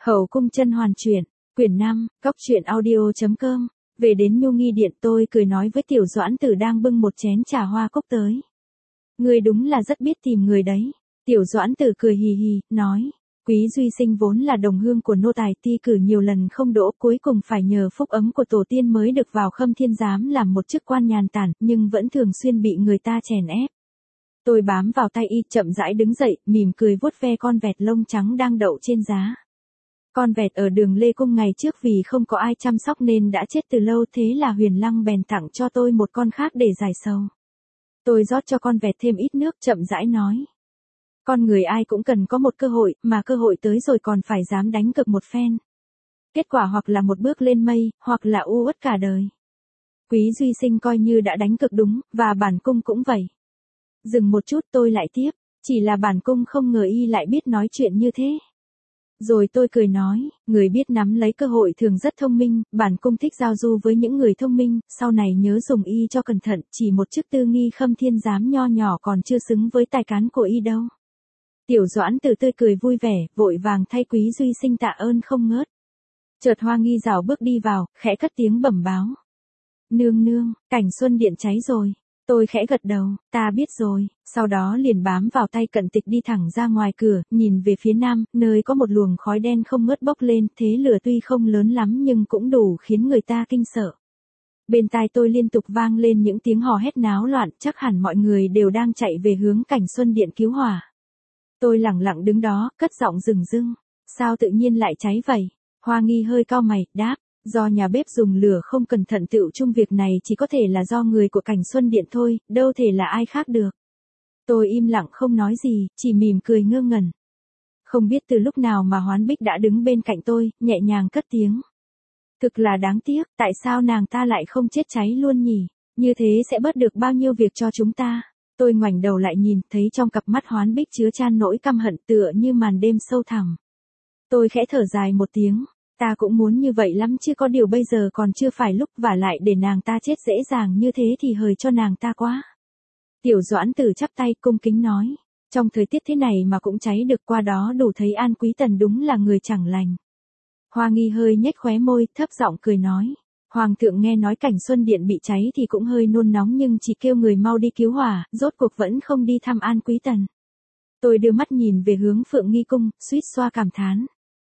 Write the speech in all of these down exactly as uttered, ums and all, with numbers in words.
Hậu cung甄hoàn truyện, quyển năm, góc truyện audio.com, về đến Nhu Nghi Điện tôi cười nói với Tiểu Doãn Tử đang bưng một chén trà hoa cúc tới. Ngươi đúng là rất biết tìm người đấy. Tiểu Doãn Tử cười hì hì, nói, Quý Duy Sinh vốn là đồng hương của nô tài ti cử nhiều lần không đỗ, cuối cùng phải nhờ phúc ấm của tổ tiên mới được vào Khâm Thiên Giám làm một chức quan nhàn tản, nhưng vẫn thường xuyên bị người ta chèn ép. Tôi bám vào tay y, chậm rãi đứng dậy, mỉm cười vuốt ve con vẹt lông trắng đang đậu trên giá. Con vẹt ở Đường Lê Cung ngày trước vì không có ai chăm sóc nên đã chết từ lâu, thế là Huyền Lăng bèn tặng cho tôi một con khác để giải sầu. Tôi rót cho con vẹt thêm ít nước, chậm rãi nói. Con người ai cũng cần có một cơ hội, mà cơ hội tới rồi còn phải dám đánh cược một phen. Kết quả hoặc là một bước lên mây, hoặc là u uất cả đời. Quý Duy Sinh coi như đã đánh cược đúng, và bản cung cũng vậy. Dừng một chút tôi lại tiếp, chỉ là bản cung không ngờ y lại biết nói chuyện như thế. Rồi tôi cười nói, người biết nắm lấy cơ hội thường rất thông minh, bản cung thích giao du với những người thông minh, sau này nhớ dùng y cho cẩn thận, chỉ một chức tư nghi Khâm Thiên Giám nho nhỏ còn chưa xứng với tài cán của y đâu. Tiểu Doãn Tử tươi cười vui vẻ, vội vàng thay Quý Duy Sinh tạ ơn không ngớt. Chợt Hoa Nghi rảo bước đi vào, khẽ cất tiếng bẩm báo. Nương nương, Cảnh Xuân Điện cháy rồi. Tôi khẽ gật đầu, ta biết rồi, sau đó liền bám vào tay Cận Tịch đi thẳng ra ngoài cửa, nhìn về phía nam, nơi có một luồng khói đen không ngớt bốc lên, thế lửa tuy không lớn lắm nhưng cũng đủ khiến người ta kinh sợ. Bên tai tôi liên tục vang lên những tiếng hò hét náo loạn, chắc hẳn mọi người đều đang chạy về hướng Cảnh Xuân Điện cứu hỏa. Tôi lẳng lặng đứng đó, cất giọng rừng rưng, sao tự nhiên lại cháy vậy? Hoa Nghi hơi cau mày, đáp. Do nhà bếp dùng lửa không cẩn thận tựu chung việc này chỉ có thể là do người của Cảnh Xuân Điện thôi, đâu thể là ai khác được. Tôi im lặng không nói gì, chỉ mỉm cười ngơ ngẩn. Không biết từ lúc nào mà Hoán Bích đã đứng bên cạnh tôi, nhẹ nhàng cất tiếng. Thực là đáng tiếc, tại sao nàng ta lại không chết cháy luôn nhỉ? Như thế sẽ bớt được bao nhiêu việc cho chúng ta. Tôi ngoảnh đầu lại nhìn, thấy trong cặp mắt Hoán Bích chứa chan nỗi căm hận tựa như màn đêm sâu thẳm. Tôi khẽ thở dài một tiếng. Ta cũng muốn như vậy lắm chứ có điều bây giờ còn chưa phải lúc, và lại để nàng ta chết dễ dàng như thế thì hời cho nàng ta quá. Tiểu Doãn Tử chắp tay cung kính nói, trong thời tiết thế này mà cũng cháy được, qua đó đủ thấy An Quý Tần đúng là người chẳng lành. Hoa Nghi hơi nhếch khóe môi, thấp giọng cười nói, Hoàng thượng nghe nói Cảnh Xuân Điện bị cháy thì cũng hơi nôn nóng nhưng chỉ kêu người mau đi cứu hỏa, rốt cuộc vẫn không đi thăm An Quý Tần. Tôi đưa mắt nhìn về hướng Phượng Nghi Cung, suýt xoa cảm thán.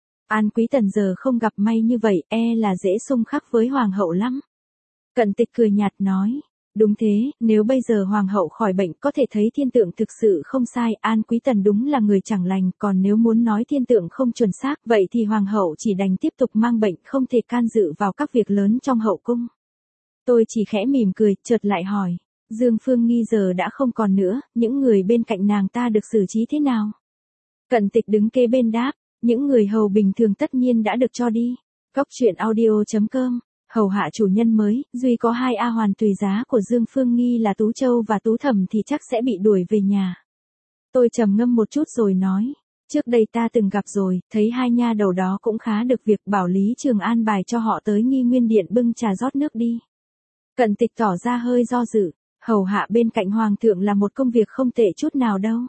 An Quý Tần giờ không gặp may như vậy, e là dễ xung khắc với Hoàng hậu lắm. Cận Tịch cười nhạt nói, đúng thế, nếu bây giờ Hoàng hậu khỏi bệnh có thể thấy thiên tượng thực sự không sai, An Quý Tần đúng là người chẳng lành, còn nếu muốn nói thiên tượng không chuẩn xác, vậy thì Hoàng hậu chỉ đành tiếp tục mang bệnh, không thể can dự vào các việc lớn trong hậu cung. Tôi chỉ khẽ mỉm cười, chợt lại hỏi, Dương Phương Nghi giờ đã không còn nữa, những người bên cạnh nàng ta được xử trí thế nào? Cận Tịch đứng kế bên đáp. Những người hầu bình thường tất nhiên đã được cho đi. Góc truyện audio.com, hầu hạ chủ nhân mới, duy có hai A hoàn tùy giá của Dương Phương Nghi là Tú Châu và Tú Thẩm thì chắc sẽ bị đuổi về nhà. Tôi trầm ngâm một chút rồi nói, trước đây ta từng gặp rồi, thấy hai nha đầu đó cũng khá được việc, bảo Lý Trường an bài cho họ tới Nghi Nguyên Điện bưng trà rót nước đi. Cận Tịch tỏ ra hơi do dự, hầu hạ bên cạnh Hoàng thượng là một công việc không tệ chút nào đâu.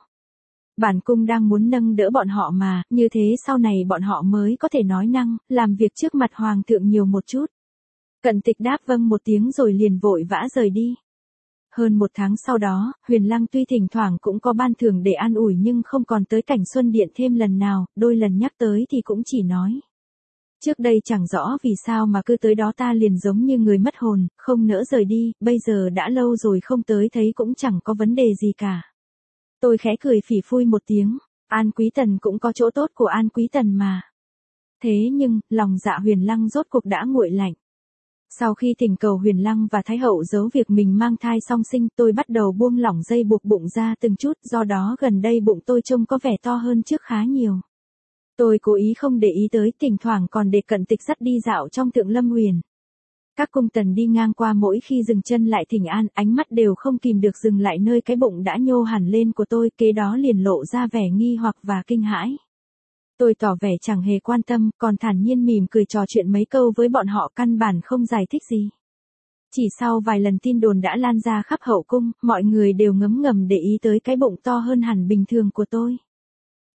Bản cung đang muốn nâng đỡ bọn họ mà, như thế sau này bọn họ mới có thể nói năng, làm việc trước mặt Hoàng thượng nhiều một chút. Cận Tịch đáp vâng một tiếng rồi liền vội vã rời đi. Hơn một tháng sau đó, Huyền Lăng tuy thỉnh thoảng cũng có ban thưởng để an ủi nhưng không còn tới Cảnh Xuân Điện thêm lần nào, đôi lần nhắc tới thì cũng chỉ nói. Trước đây chẳng rõ vì sao mà cứ tới đó ta liền giống như người mất hồn, không nỡ rời đi, bây giờ đã lâu rồi không tới thấy cũng chẳng có vấn đề gì cả. Tôi khẽ cười phỉ phui một tiếng, An Quý Tần cũng có chỗ tốt của An Quý Tần mà. Thế nhưng, lòng dạ Huyền Lăng rốt cuộc đã nguội lạnh. Sau khi thỉnh cầu Huyền Lăng và Thái hậu giấu việc mình mang thai song sinh, tôi bắt đầu buông lỏng dây buộc bụng ra từng chút, do đó gần đây bụng tôi trông có vẻ to hơn trước khá nhiều. Tôi cố ý không để ý tới, thỉnh thoảng còn để Cận Tịch dắt đi dạo trong Tượng Lâm Huyền. Các cung tần đi ngang qua mỗi khi dừng chân lại thỉnh an, ánh mắt đều không kìm được dừng lại nơi cái bụng đã nhô hẳn lên của tôi, kế đó liền lộ ra vẻ nghi hoặc và kinh hãi. Tôi tỏ vẻ chẳng hề quan tâm, còn thản nhiên mỉm cười trò chuyện mấy câu với bọn họ, căn bản không giải thích gì. Chỉ sau vài lần tin đồn đã lan ra khắp hậu cung, mọi người đều ngấm ngầm để ý tới cái bụng to hơn hẳn bình thường của tôi.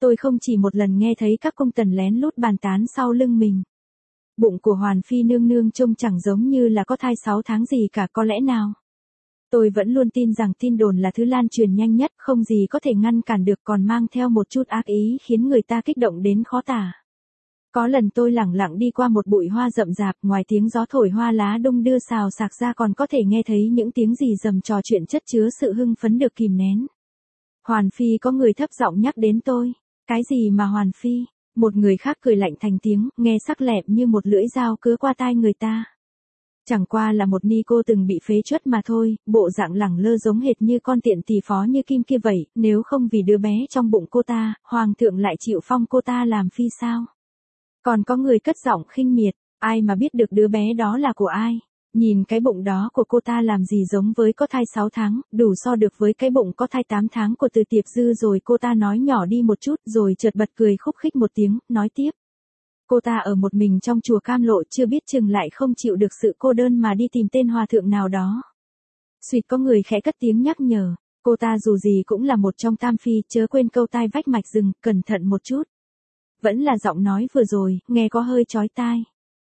Tôi không chỉ một lần nghe thấy các cung tần lén lút bàn tán sau lưng mình. Bụng của Hoàn Phi nương nương trông chẳng giống như là có thai sáu tháng gì cả, có lẽ nào. Tôi vẫn luôn tin rằng tin đồn là thứ lan truyền nhanh nhất, không gì có thể ngăn cản được, còn mang theo một chút ác ý khiến người ta kích động đến khó tả. Có lần tôi lẳng lặng đi qua một bụi hoa rậm rạp, ngoài tiếng gió thổi hoa lá đung đưa xào xạc ra còn có thể nghe thấy những tiếng rì rầm trò chuyện chất chứa sự hưng phấn được kìm nén. Hoàn Phi, có người thấp giọng nhắc đến tôi. Cái gì mà Hoàn Phi? Một người khác cười lạnh thành tiếng, nghe sắc lẹm như một lưỡi dao cứa qua tai người ta. Chẳng qua là một ni cô từng bị phế truất mà thôi, bộ dạng lẳng lơ giống hệt như con tiện tỷ phó như Kim kia vậy, nếu không vì đứa bé trong bụng cô ta, hoàng thượng lại chịu phong cô ta làm phi sao? Còn có người cất giọng khinh miệt, ai mà biết được đứa bé đó là của ai? Nhìn cái bụng đó của cô ta làm gì giống với có thai sáu tháng, đủ so được với cái bụng có thai tám tháng của Từ Tiệp Dư rồi. Cô ta nói nhỏ đi một chút rồi chợt bật cười khúc khích một tiếng, nói tiếp. Cô ta ở một mình trong chùa Cam Lộ, chưa biết chừng lại không chịu được sự cô đơn mà đi tìm tên hòa thượng nào đó. Suýt có người khẽ cất tiếng nhắc nhở, cô ta dù gì cũng là một trong tam phi, chớ quên câu tai vách mạch rừng, cẩn thận một chút. Vẫn là giọng nói vừa rồi, nghe có hơi chói tai.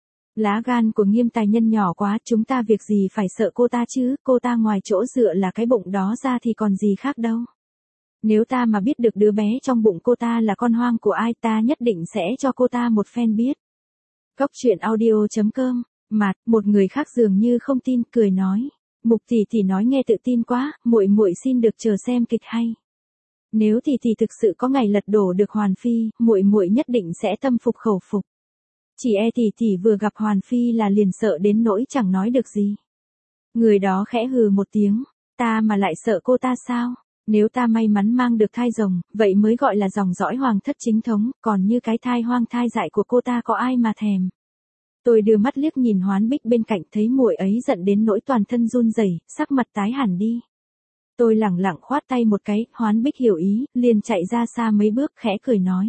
Lá gan của Nghiêm tài nhân nhỏ quá, chúng ta việc gì phải sợ cô ta chứ, cô ta ngoài chỗ dựa là cái bụng đó ra thì còn gì khác đâu. Nếu ta mà biết được đứa bé trong bụng cô ta là con hoang của ai, ta nhất định sẽ cho cô ta một phen biết. Cốc truyện audio chấm com. Mặt, một người khác dường như không tin, cười nói, Mục tỷ tỷ nói nghe tự tin quá, muội muội xin được chờ xem kịch hay. Nếu tỷ tỷ thực sự có ngày lật đổ được Hoàn Phi, muội muội nhất định sẽ tâm phục khẩu phục. Chỉ e tỷ tỷ vừa gặp Hoàn Phi là liền sợ đến nỗi chẳng nói được gì. Người đó khẽ hừ một tiếng, ta mà lại sợ cô ta sao? Nếu ta may mắn mang được thai rồng, vậy mới gọi là dòng dõi hoàng thất chính thống, còn như cái thai hoang thai dại của cô ta có ai mà thèm. Tôi đưa mắt liếc nhìn Hoán Bích bên cạnh, thấy muội ấy giận đến nỗi toàn thân run rẩy, sắc mặt tái hẳn đi. Tôi lẳng lặng khoát tay một cái, Hoán Bích hiểu ý, liền chạy ra xa mấy bước khẽ cười nói.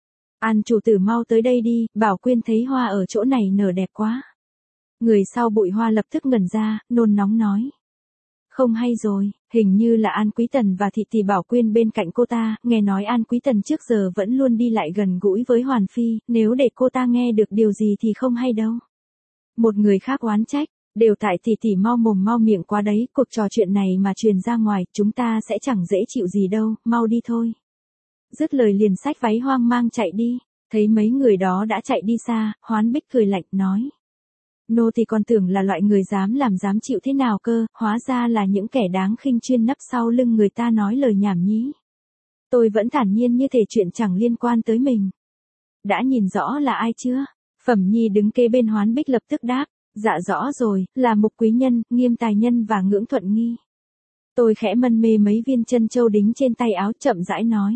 An chủ tử mau tới đây đi, Bảo Quyên thấy hoa ở chỗ này nở đẹp quá. Người sau bụi hoa lập tức ngẩn ra, nôn nóng nói. Không hay rồi, hình như là An Quý Tần và thị tỷ Bảo Quyên bên cạnh cô ta, nghe nói An Quý Tần trước giờ vẫn luôn đi lại gần gũi với Hoàn Phi, nếu để cô ta nghe được điều gì thì không hay đâu. Một người khác oán trách, đều tại thị tỷ mau mồm mau miệng quá đấy, cuộc trò chuyện này mà truyền ra ngoài, chúng ta sẽ chẳng dễ chịu gì đâu, mau đi thôi. Dứt lời liền xách váy hoang mang chạy đi, thấy mấy người đó đã chạy đi xa, Hoán Bích cười lạnh nói. Nô thì còn tưởng là loại người dám làm dám chịu thế nào cơ, hóa ra là những kẻ đáng khinh chuyên nấp sau lưng người ta nói lời nhảm nhí. Tôi vẫn thản nhiên như thể chuyện chẳng liên quan tới mình. Đã nhìn rõ là ai chưa? Phẩm Nhi đứng kế bên Hoán Bích lập tức đáp, dạ rõ rồi, là Mục quý nhân, Nghiêm tài nhân và Ngưỡng Thuận Nghi. Tôi khẽ mân mê mấy viên chân châu đính trên tay áo, chậm rãi nói.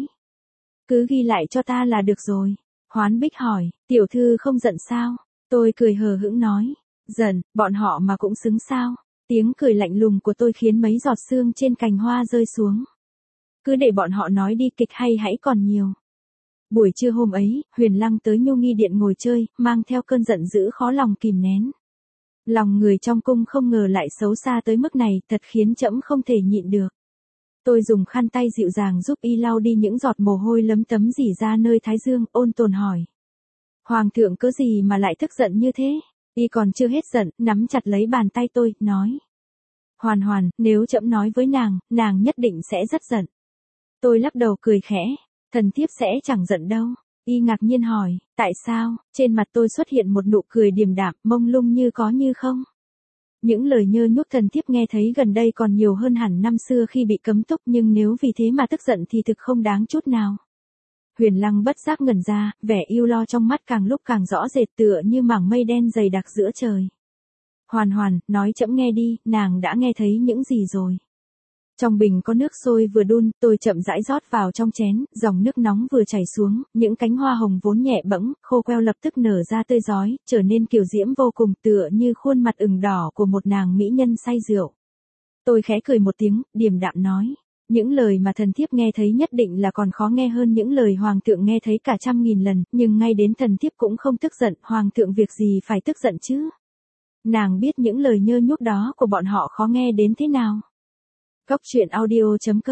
Cứ ghi lại cho ta là được rồi. Hoán Bích hỏi, tiểu thư không giận sao? Tôi cười hờ hững nói, giận, bọn họ mà cũng xứng sao? Tiếng cười lạnh lùng của tôi khiến mấy giọt sương trên cành hoa rơi xuống. Cứ để bọn họ nói đi, kịch hay hãy còn nhiều. Buổi trưa hôm ấy, Huyền Lăng tới Nhu Nghi Điện ngồi chơi, mang theo cơn giận dữ khó lòng kìm nén. Lòng người trong cung không ngờ lại xấu xa tới mức này, thật khiến trẫm không thể nhịn được. Tôi dùng khăn tay dịu dàng giúp y lau đi những giọt mồ hôi lấm tấm rỉ ra nơi thái dương, ôn tồn hỏi. Hoàng thượng cớ gì mà lại tức giận như thế? Y còn chưa hết giận, nắm chặt lấy bàn tay tôi, nói. Hoàn Hoàn, nếu trẫm nói với nàng, nàng nhất định sẽ rất giận. Tôi lắc đầu cười khẽ, thần thiếp sẽ chẳng giận đâu. Y ngạc nhiên hỏi, tại sao? Trên mặt tôi xuất hiện một nụ cười điềm đạm, mông lung như có như không. Những lời nhơ nhuốc thần thiếp nghe thấy gần đây còn nhiều hơn hẳn năm xưa khi bị cấm túc, nhưng nếu vì thế mà tức giận thì thực không đáng chút nào. Huyền Lăng bất giác ngẩn ra, vẻ yêu lo trong mắt càng lúc càng rõ rệt, tựa như mảng mây đen dày đặc giữa trời. Hoàn Hoàn, nói trẫm nghe đi, nàng đã nghe thấy những gì rồi? Trong bình có nước sôi vừa đun, tôi chậm rãi rót vào trong chén, dòng nước nóng vừa chảy xuống, những cánh hoa hồng vốn nhẹ bẫng, khô queo lập tức nở ra tươi rói, trở nên kiều diễm vô cùng, tựa như khuôn mặt ửng đỏ của một nàng mỹ nhân say rượu. Tôi khẽ cười một tiếng, điềm đạm nói. Những lời mà thần thiếp nghe thấy nhất định là còn khó nghe hơn những lời hoàng thượng nghe thấy cả trăm nghìn lần, nhưng ngay đến thần thiếp cũng không tức giận, hoàng thượng việc gì phải tức giận chứ? Nàng biết những lời nhơ nhuốc đó của bọn họ khó nghe đến thế nào? Cốc truyện audio chấm com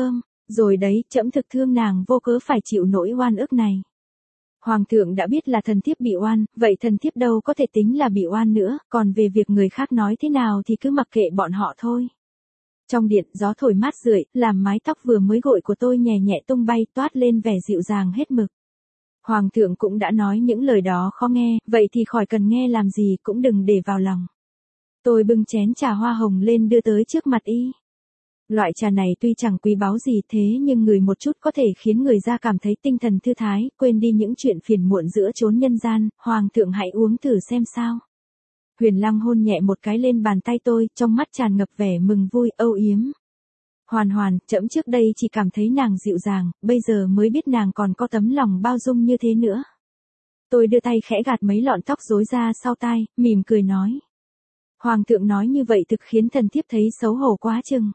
Rồi đấy, trẫm thực thương nàng vô cớ phải chịu nỗi oan ức này. Hoàng thượng đã biết là thần thiếp bị oan, vậy thần thiếp đâu có thể tính là bị oan nữa, còn về việc người khác nói thế nào thì cứ mặc kệ bọn họ thôi. Trong điện, gió thổi mát rượi, làm mái tóc vừa mới gội của tôi nhẹ nhẹ tung bay, toát lên vẻ dịu dàng hết mực. Hoàng thượng cũng đã nói những lời đó khó nghe, vậy thì khỏi cần nghe làm gì, cũng đừng để vào lòng. Tôi bưng chén trà hoa hồng lên đưa tới trước mặt y. Loại trà này tuy chẳng quý báu gì thế nhưng ngửi một chút có thể khiến người ra cảm thấy tinh thần thư thái, quên đi những chuyện phiền muộn giữa chốn nhân gian, Hoàng thượng hãy uống thử xem sao. Huyền Lăng hôn nhẹ một cái lên bàn tay tôi, trong mắt tràn ngập vẻ mừng vui, âu yếm. Hoàn Hoàn, trẫm trước đây chỉ cảm thấy nàng dịu dàng, bây giờ mới biết nàng còn có tấm lòng bao dung như thế nữa. Tôi đưa tay khẽ gạt mấy lọn tóc rối ra sau tai, mỉm cười nói. Hoàng thượng nói như vậy thực khiến thần thiếp thấy xấu hổ quá chừng.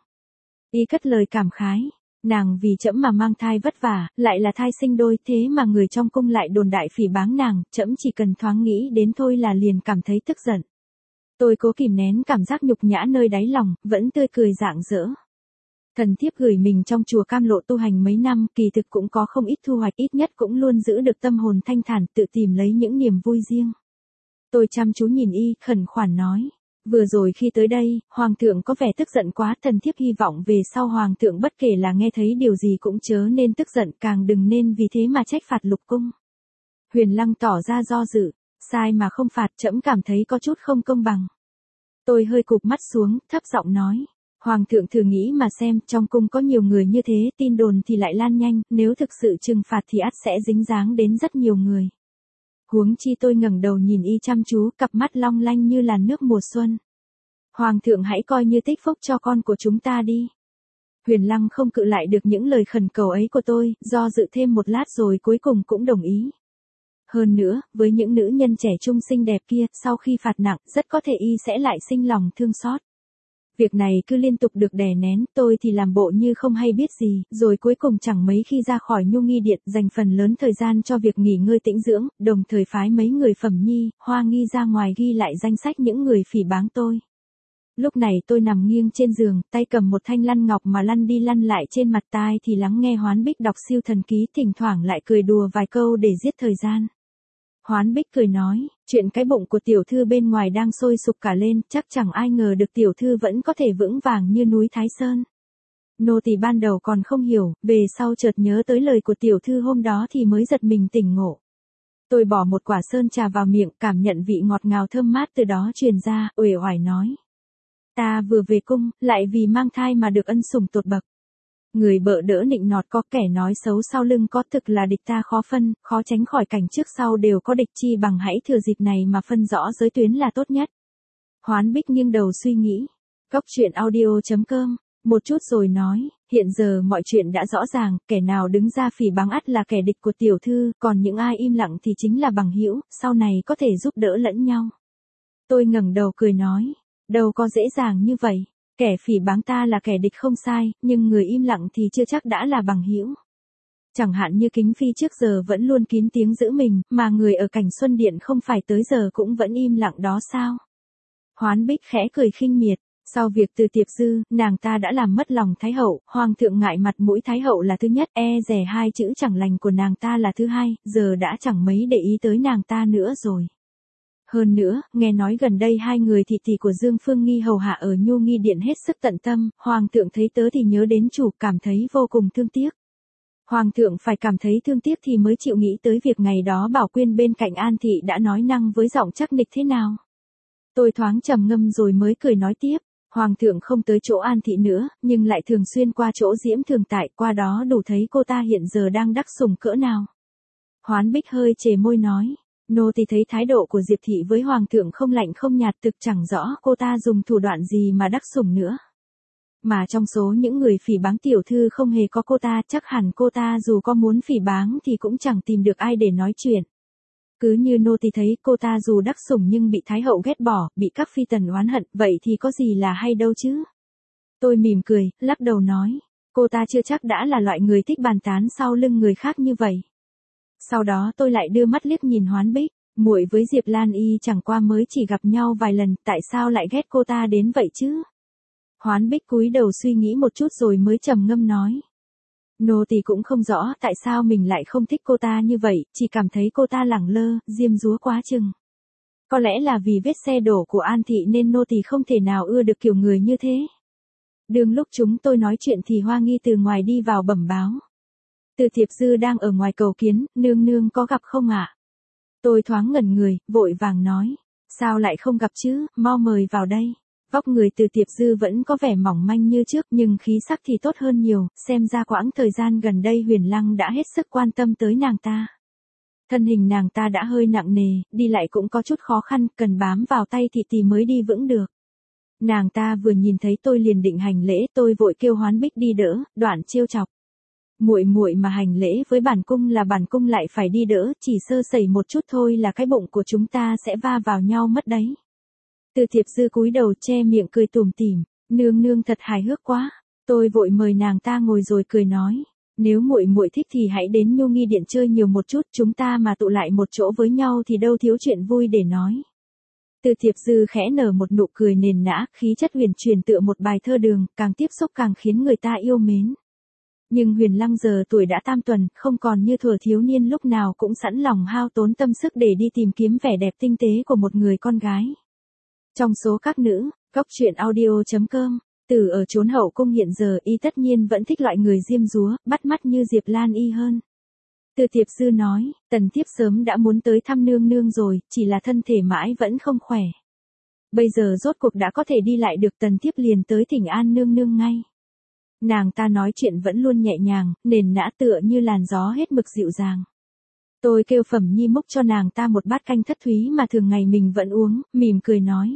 Y cất lời cảm khái, nàng vì trẫm mà mang thai vất vả, lại là thai sinh đôi, thế mà người trong cung lại đồn đại phỉ báng nàng, trẫm chỉ cần thoáng nghĩ đến thôi là liền cảm thấy tức giận. Tôi cố kìm nén cảm giác nhục nhã nơi đáy lòng, vẫn tươi cười rạng rỡ. Thần thiếp gửi mình trong chùa Cam Lộ tu hành mấy năm, kỳ thực cũng có không ít thu hoạch, ít nhất cũng luôn giữ được tâm hồn thanh thản, tự tìm lấy những niềm vui riêng. Tôi chăm chú nhìn y, khẩn khoản nói. Vừa rồi khi tới đây, Hoàng thượng có vẻ tức giận quá, thần thiếp hy vọng về sau Hoàng thượng bất kể là nghe thấy điều gì cũng chớ nên tức giận, càng đừng nên vì thế mà trách phạt lục cung. Huyền Lăng tỏ ra do dự, sai mà không phạt, trẫm cảm thấy có chút không công bằng. Tôi hơi cụp mắt xuống, thấp giọng nói. Hoàng thượng thử nghĩ mà xem, trong cung có nhiều người như thế, tin đồn thì lại lan nhanh, nếu thực sự trừng phạt thì ắt sẽ dính dáng đến rất nhiều người. Huống chi tôi ngẩng đầu nhìn y chăm chú, cặp mắt long lanh như làn nước mùa xuân. Hoàng thượng hãy coi như tích phúc cho con của chúng ta đi. Huyền Lăng không cự lại được những lời khẩn cầu ấy của tôi, do dự thêm một lát rồi cuối cùng cũng đồng ý. Hơn nữa, với những nữ nhân trẻ trung xinh đẹp kia, sau khi phạt nặng, rất có thể y sẽ lại sinh lòng thương xót. Việc này cứ liên tục được đè nén, tôi thì làm bộ như không hay biết gì, rồi cuối cùng chẳng mấy khi ra khỏi Nhu Nghi Điện, dành phần lớn thời gian cho việc nghỉ ngơi tĩnh dưỡng, đồng thời phái mấy người Phẩm Nhi, Hoa Nghi ra ngoài ghi lại danh sách những người phỉ báng tôi. Lúc này tôi nằm nghiêng trên giường, tay cầm một thanh lăn ngọc mà lăn đi lăn lại trên mặt, tai thì lắng nghe Hoán Bích đọc siêu thần ký, thỉnh thoảng lại cười đùa vài câu để giết thời gian. Hoán Bích cười nói, chuyện cái bụng của tiểu thư bên ngoài đang sôi sục cả lên, chắc chẳng ai ngờ được tiểu thư vẫn có thể vững vàng như núi Thái Sơn. Nô tỳ ban đầu còn không hiểu, về sau chợt nhớ tới lời của tiểu thư hôm đó thì mới giật mình tỉnh ngộ. Tôi bỏ một quả sơn trà vào miệng, cảm nhận vị ngọt ngào thơm mát từ đó truyền ra, uể oải nói. Ta vừa về cung, lại vì mang thai mà được ân sủng tột bậc. Người bợ đỡ nịnh nọt có, kẻ nói xấu sau lưng có, thực là địch ta khó phân, khó tránh khỏi cảnh trước sau đều có địch, chi bằng hãy thừa dịp này mà phân rõ giới tuyến là tốt nhất. Hoán Bích nghiêng đầu suy nghĩ. Cốc truyện audio chấm com, một chút rồi nói, hiện giờ mọi chuyện đã rõ ràng, kẻ nào đứng ra phỉ báng ắt là kẻ địch của tiểu thư, còn những ai im lặng thì chính là bằng hữu, sau này có thể giúp đỡ lẫn nhau. Tôi ngẩng đầu cười nói, đâu có dễ dàng như vậy. Kẻ phỉ báng ta là kẻ địch không sai, nhưng người im lặng thì chưa chắc đã là bằng hữu. Chẳng hạn như Kính Phi trước giờ vẫn luôn kín tiếng giữ mình, mà người ở Cảnh Xuân Điện không phải tới giờ cũng vẫn im lặng đó sao? Hoán Bích khẽ cười khinh miệt, sau việc từ tiệp dư, nàng ta đã làm mất lòng Thái Hậu, Hoàng thượng ngại mặt mũi Thái Hậu là thứ nhất, e rẻ hai chữ chẳng lành của nàng ta là thứ hai, giờ đã chẳng mấy để ý tới nàng ta nữa rồi. Hơn nữa, nghe nói gần đây hai người thị thị của Dương Phương Nghi hầu hạ ở Nhu Nghi Điện hết sức tận tâm, Hoàng thượng thấy tớ thì nhớ đến chủ, cảm thấy vô cùng thương tiếc. Hoàng thượng phải cảm thấy thương tiếc thì mới chịu nghĩ tới việc ngày đó Bảo Quyên bên cạnh An Thị đã nói năng với giọng chắc nịch thế nào. Tôi thoáng trầm ngâm rồi mới cười nói tiếp, Hoàng thượng không tới chỗ An Thị nữa, nhưng lại thường xuyên qua chỗ Diễm Thường Tại, qua đó đủ thấy cô ta hiện giờ đang đắc sủng cỡ nào. Hoán Bích hơi chề môi nói. Nô thì thấy thái độ của Diệp Thị với Hoàng thượng không lạnh không nhạt, thực chẳng rõ cô ta dùng thủ đoạn gì mà đắc sủng nữa. Mà trong số những người phỉ báng tiểu thư không hề có cô ta, chắc hẳn cô ta dù có muốn phỉ báng thì cũng chẳng tìm được ai để nói chuyện. Cứ như nô thì thấy cô ta dù đắc sủng nhưng bị Thái Hậu ghét bỏ, bị các phi tần oán hận, vậy thì có gì là hay đâu chứ. Tôi mỉm cười, lắc đầu nói, cô ta chưa chắc đã là loại người thích bàn tán sau lưng người khác như vậy. Sau đó tôi lại đưa mắt liếc nhìn Hoán Bích, muội với Diệp Lan Y chẳng qua mới chỉ gặp nhau vài lần, tại sao lại ghét cô ta đến vậy chứ? Hoán Bích cúi đầu suy nghĩ một chút rồi mới trầm ngâm nói. Nô tỳ cũng không rõ tại sao mình lại không thích cô ta như vậy, chỉ cảm thấy cô ta lẳng lơ, diêm dúa quá chừng. Có lẽ là vì vết xe đổ của An Thị nên nô tỳ không thể nào ưa được kiểu người như thế. Đường lúc chúng tôi nói chuyện thì Hoa Nghi từ ngoài đi vào bẩm báo. Từ Thiệp Dư đang ở ngoài cầu kiến, nương nương có gặp không ạ? Tôi thoáng ngẩn người, vội vàng nói. Sao lại không gặp chứ, mau mời vào đây. Vóc người Từ Thiệp Dư vẫn có vẻ mỏng manh như trước nhưng khí sắc thì tốt hơn nhiều, xem ra quãng thời gian gần đây Huyền Lăng đã hết sức quan tâm tới nàng ta. Thân hình nàng ta đã hơi nặng nề, đi lại cũng có chút khó khăn, cần bám vào tay thị tỳ mới đi vững được. Nàng ta vừa nhìn thấy tôi liền định hành lễ, tôi vội kêu Hoán Bích đi đỡ, đoạn trêu chọc. Muội muội mà hành lễ với bản cung là bản cung lại phải đi đỡ, chỉ sơ sẩy một chút thôi là cái bụng của chúng ta sẽ va vào nhau mất đấy. Từ Thiệp Dư cúi đầu che miệng cười tủm tỉm, nương nương thật hài hước quá. Tôi vội mời nàng ta ngồi rồi cười nói, nếu muội muội thích thì hãy đến Nhu Nghi Điện chơi nhiều một chút, chúng ta mà tụ lại một chỗ với nhau thì đâu thiếu chuyện vui để nói. Từ Thiệp Dư khẽ nở một nụ cười nền nã, khí chất huyền truyền tựa một bài thơ đường, càng tiếp xúc càng khiến người ta yêu mến. Nhưng Huyền Lăng giờ tuổi đã tam tuần, không còn như thuở thiếu niên lúc nào cũng sẵn lòng hao tốn tâm sức để đi tìm kiếm vẻ đẹp tinh tế của một người con gái. Trong số các nữ, góc truyện audio chấm com, Từ ở chốn hậu cung hiện giờ y tất nhiên vẫn thích loại người diêm dúa, bắt mắt như Diệp Lan y hơn. Từ Thiệp Dư nói, Tần Thiếp sớm đã muốn tới thăm nương nương rồi, chỉ là thân thể mãi vẫn không khỏe. Bây giờ rốt cuộc đã có thể đi lại được, Tần Thiếp liền tới thỉnh an nương nương ngay. Nàng ta nói chuyện vẫn luôn nhẹ nhàng, nền nã tựa như làn gió hết mực dịu dàng. Tôi kêu Phẩm Nhi múc cho nàng ta một bát canh thất thúy mà thường ngày mình vẫn uống, mỉm cười nói.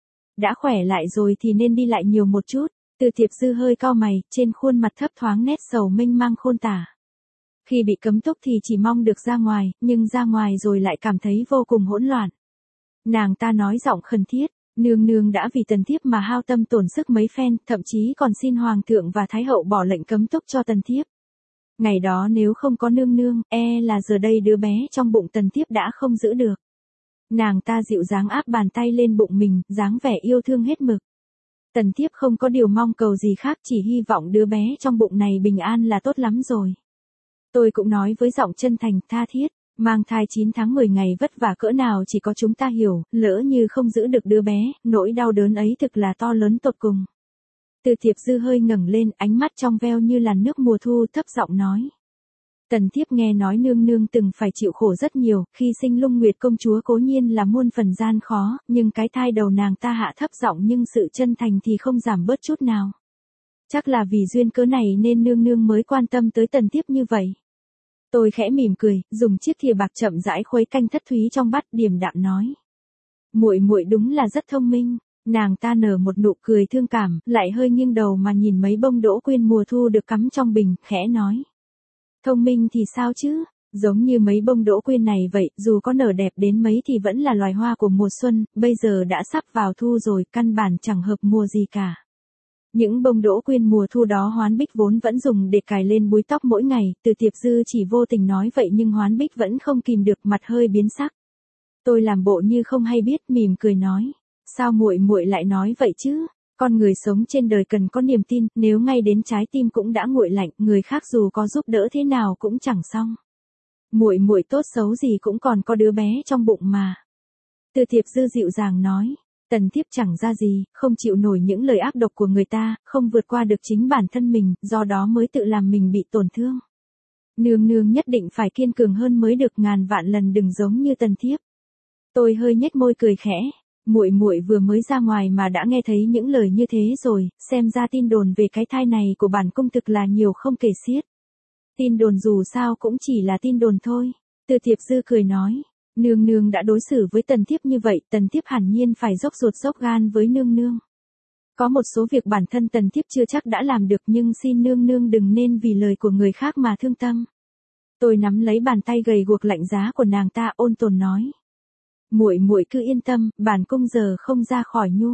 Đã khỏe lại rồi thì nên đi lại nhiều một chút. Từ Thiệp Dư hơi cau mày, trên khuôn mặt thấp thoáng nét sầu mênh mang khôn tả. Khi bị cấm túc thì chỉ mong được ra ngoài, nhưng ra ngoài rồi lại cảm thấy vô cùng hỗn loạn. Nàng ta nói giọng khẩn thiết, nương nương đã vì Tần Thiếp mà hao tâm tổn sức mấy phen, thậm chí còn xin Hoàng thượng và Thái hậu bỏ lệnh cấm túc cho Tần Thiếp. Ngày đó nếu không có nương nương, e là giờ đây đứa bé trong bụng Tần Thiếp đã không giữ được. Nàng ta dịu dàng áp bàn tay lên bụng mình, dáng vẻ yêu thương hết mực. Tần Thiếp không có điều mong cầu gì khác, chỉ hy vọng đứa bé trong bụng này bình an là tốt lắm rồi. Tôi cũng nói với giọng chân thành tha thiết, mang thai chín tháng mười ngày vất vả cỡ nào chỉ có chúng ta hiểu, lỡ như không giữ được đứa bé, nỗi đau đớn ấy thực là to lớn tột cùng. Từ Thiệp Dư hơi ngẩng lên, ánh mắt trong veo như làn nước mùa thu, thấp giọng nói. Tần Thiếp nghe nói nương nương từng phải chịu khổ rất nhiều, khi sinh Lung Nguyệt công chúa cố nhiên là muôn phần gian khó, nhưng cái thai đầu nàng ta hạ thấp giọng nhưng sự chân thành thì không giảm bớt chút nào. Chắc là vì duyên cớ này nên nương nương mới quan tâm tới Tần Thiếp như vậy. Tôi khẽ mỉm cười, dùng chiếc thìa bạc chậm rãi khuấy canh thất thúy trong bát, điềm đạm nói. Muội muội đúng là rất thông minh. Nàng ta nở một nụ cười thương cảm, lại hơi nghiêng đầu mà nhìn mấy bông đỗ quyên mùa thu được cắm trong bình, khẽ nói. Thông minh thì sao chứ, giống như mấy bông đỗ quyên này vậy, dù có nở đẹp đến mấy thì vẫn là loài hoa của mùa xuân, bây giờ đã sắp vào thu rồi, căn bản chẳng hợp mùa gì cả. Những bông đỗ quyên mùa thu đó Hoán Bích vốn vẫn dùng để cài lên búi tóc mỗi ngày, Từ Thiệp Dư chỉ vô tình nói vậy nhưng Hoán Bích vẫn không kìm được, mặt hơi biến sắc. Tôi làm bộ như không hay biết, mỉm cười nói, sao muội muội lại nói vậy chứ? Con người sống trên đời cần có niềm tin, nếu ngay đến trái tim cũng đã nguội lạnh, người khác dù có giúp đỡ thế nào cũng chẳng xong. Muội muội tốt xấu gì cũng còn có đứa bé trong bụng mà. Từ Thiệp Dư dịu dàng nói, Tần Thiếp chẳng ra gì, không chịu nổi những lời ác độc của người ta, không vượt qua được chính bản thân mình, do đó mới tự làm mình bị tổn thương. Nương nương nhất định phải kiên cường hơn mới được, ngàn vạn lần đừng giống như Tần Thiếp. Tôi hơi nhếch môi cười khẽ. Muội muội vừa mới ra ngoài mà đã nghe thấy những lời như thế rồi, xem ra tin đồn về cái thai này của bản cung thực là nhiều không kể xiết. Tin đồn dù sao cũng chỉ là tin đồn thôi. Từ Thiệp Dư cười nói, nương nương đã đối xử với Tần Thiếp như vậy, Tần Thiếp hẳn nhiên phải dốc ruột dốc gan với nương nương. Có một số việc bản thân Tần Thiếp chưa chắc đã làm được, nhưng xin nương nương đừng nên vì lời của người khác mà thương tâm. Tôi nắm lấy bàn tay gầy guộc lạnh giá của nàng ta, ôn tồn nói. Muội muội cứ yên tâm, bản cung giờ không ra khỏi nhu.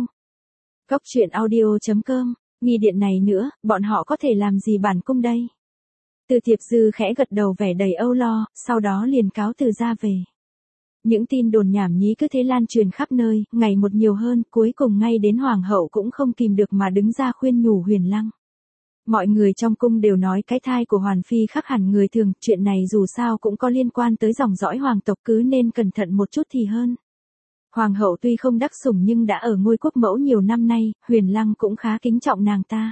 Góc truyện audio chấm com, Nghi Điện này nữa, bọn họ có thể làm gì bản cung đây? Từ Thiệp Dư khẽ gật đầu vẻ đầy âu lo, sau đó liền cáo từ ra về. Những tin đồn nhảm nhí cứ thế lan truyền khắp nơi, ngày một nhiều hơn, cuối cùng ngay đến Hoàng hậu cũng không kìm được mà đứng ra khuyên nhủ Huyền Lăng. Mọi người trong cung đều nói cái thai của Hoàn Phi khác hẳn người thường, chuyện này dù sao cũng có liên quan tới dòng dõi hoàng tộc cứ nên cẩn thận một chút thì hơn. Hoàng hậu tuy không đắc sủng nhưng đã ở ngôi quốc mẫu nhiều năm nay, Huyền Lăng cũng khá kính trọng nàng ta.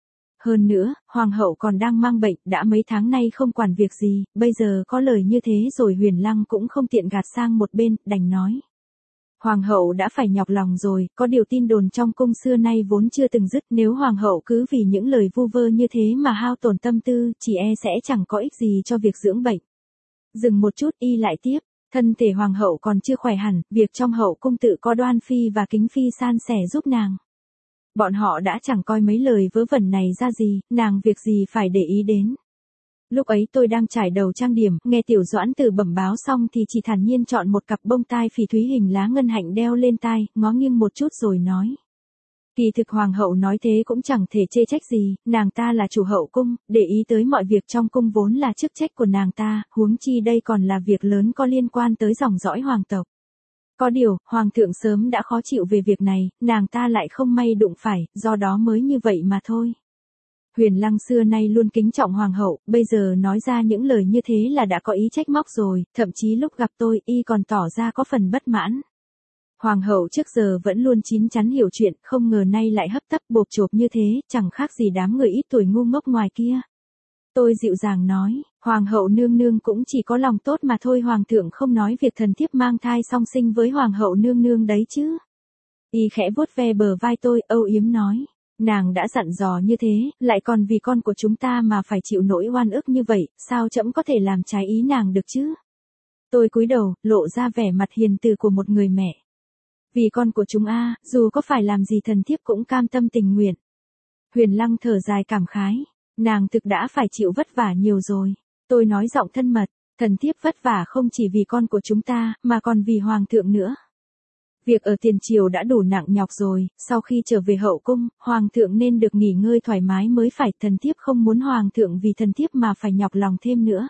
Hơn nữa, hoàng hậu còn đang mang bệnh, đã mấy tháng nay không quản việc gì, bây giờ có lời như thế rồi Huyền Lăng cũng không tiện gạt sang một bên, đành nói. Hoàng hậu đã phải nhọc lòng rồi, có điều tin đồn trong cung xưa nay vốn chưa từng dứt, nếu hoàng hậu cứ vì những lời vu vơ như thế mà hao tổn tâm tư, chỉ e sẽ chẳng có ích gì cho việc dưỡng bệnh. Dừng một chút y lại tiếp, thân thể hoàng hậu còn chưa khỏe hẳn, việc trong hậu cung tự có Đoan Phi và Kính Phi san sẻ giúp nàng. Bọn họ đã chẳng coi mấy lời vớ vẩn này ra gì, nàng việc gì phải để ý đến. Lúc ấy tôi đang trải đầu trang điểm, nghe Tiểu Doãn Tử bẩm báo xong thì chỉ thản nhiên chọn một cặp bông tai phỉ thúy hình lá ngân hạnh đeo lên tai, ngó nghiêng một chút rồi nói. Kỳ thực hoàng hậu nói thế cũng chẳng thể chê trách gì, nàng ta là chủ hậu cung, để ý tới mọi việc trong cung vốn là chức trách của nàng ta, huống chi đây còn là việc lớn có liên quan tới dòng dõi hoàng tộc. Có điều, hoàng thượng sớm đã khó chịu về việc này, nàng ta lại không may đụng phải, do đó mới như vậy mà thôi. Huyền Lăng xưa nay luôn kính trọng hoàng hậu, bây giờ nói ra những lời như thế là đã có ý trách móc rồi, thậm chí lúc gặp tôi y còn tỏ ra có phần bất mãn. Hoàng hậu trước giờ vẫn luôn chín chắn hiểu chuyện, không ngờ nay lại hấp tấp bộp chộp như thế, chẳng khác gì đám người ít tuổi ngu ngốc ngoài kia. Tôi dịu dàng nói, hoàng hậu nương nương cũng chỉ có lòng tốt mà thôi, hoàng thượng không nói việc thần thiếp mang thai song sinh với hoàng hậu nương nương đấy chứ. Y khẽ vuốt ve bờ vai tôi, âu yếm nói. Nàng đã dặn dò như thế, lại còn vì con của chúng ta mà phải chịu nỗi oan ức như vậy, sao trẫm có thể làm trái ý nàng được chứ? Tôi cúi đầu, lộ ra vẻ mặt hiền từ của một người mẹ. Vì con của chúng a, dù có phải làm gì thần thiếp cũng cam tâm tình nguyện. Huyền Lăng thở dài cảm khái, nàng thực đã phải chịu vất vả nhiều rồi. Tôi nói giọng thân mật, thần thiếp vất vả không chỉ vì con của chúng ta, mà còn vì hoàng thượng nữa. Việc ở tiền triều đã đủ nặng nhọc rồi, sau khi trở về hậu cung, hoàng thượng nên được nghỉ ngơi thoải mái mới phải, thần thiếp không muốn hoàng thượng vì thần thiếp mà phải nhọc lòng thêm nữa.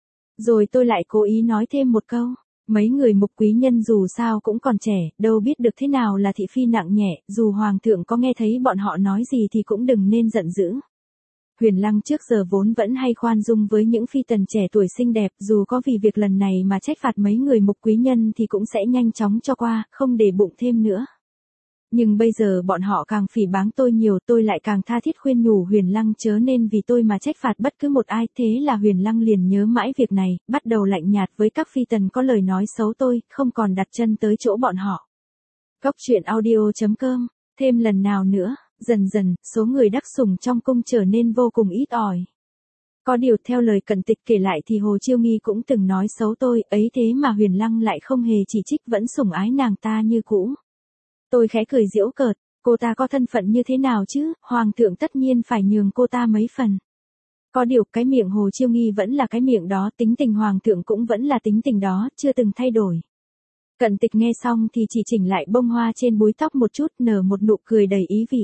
Rồi tôi lại cố ý nói thêm một câu, mấy người mục quý nhân dù sao cũng còn trẻ, đâu biết được thế nào là thị phi nặng nhẹ, dù hoàng thượng có nghe thấy bọn họ nói gì thì cũng đừng nên giận dữ. Huyền Lăng trước giờ vốn vẫn hay khoan dung với những phi tần trẻ tuổi xinh đẹp, dù có vì việc lần này mà trách phạt mấy người mục quý nhân thì cũng sẽ nhanh chóng cho qua, không để bụng thêm nữa. Nhưng bây giờ bọn họ càng phỉ báng tôi nhiều, tôi lại càng tha thiết khuyên nhủ Huyền Lăng chớ nên vì tôi mà trách phạt bất cứ một ai, thế là Huyền Lăng liền nhớ mãi việc này, bắt đầu lạnh nhạt với các phi tần có lời nói xấu tôi, không còn đặt chân tới chỗ bọn họ. Góc truyện audio chấm com, thêm lần nào nữa. Dần dần, số người đắc sủng trong cung trở nên vô cùng ít ỏi. Có điều theo lời Cận Tịch kể lại thì Hồ Chiêu Nghi cũng từng nói xấu tôi, ấy thế mà Huyền Lăng lại không hề chỉ trích, vẫn sủng ái nàng ta như cũ. Tôi khẽ cười giễu cợt, cô ta có thân phận như thế nào chứ, hoàng thượng tất nhiên phải nhường cô ta mấy phần. Có điều cái miệng Hồ Chiêu Nghi vẫn là cái miệng đó, tính tình hoàng thượng cũng vẫn là tính tình đó, chưa từng thay đổi. Cận Tịch nghe xong thì chỉ chỉnh lại bông hoa trên búi tóc một chút, nở một nụ cười đầy ý vị.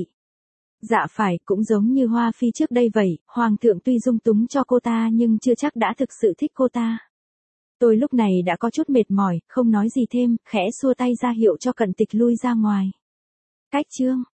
Dạ phải, cũng giống như Hoa Phi trước đây vậy, hoàng thượng tuy dung túng cho cô ta nhưng chưa chắc đã thực sự thích cô ta. Tôi lúc này đã có chút mệt mỏi, không nói gì thêm, khẽ xua tay ra hiệu cho Cận Tịch lui ra ngoài. Cách chương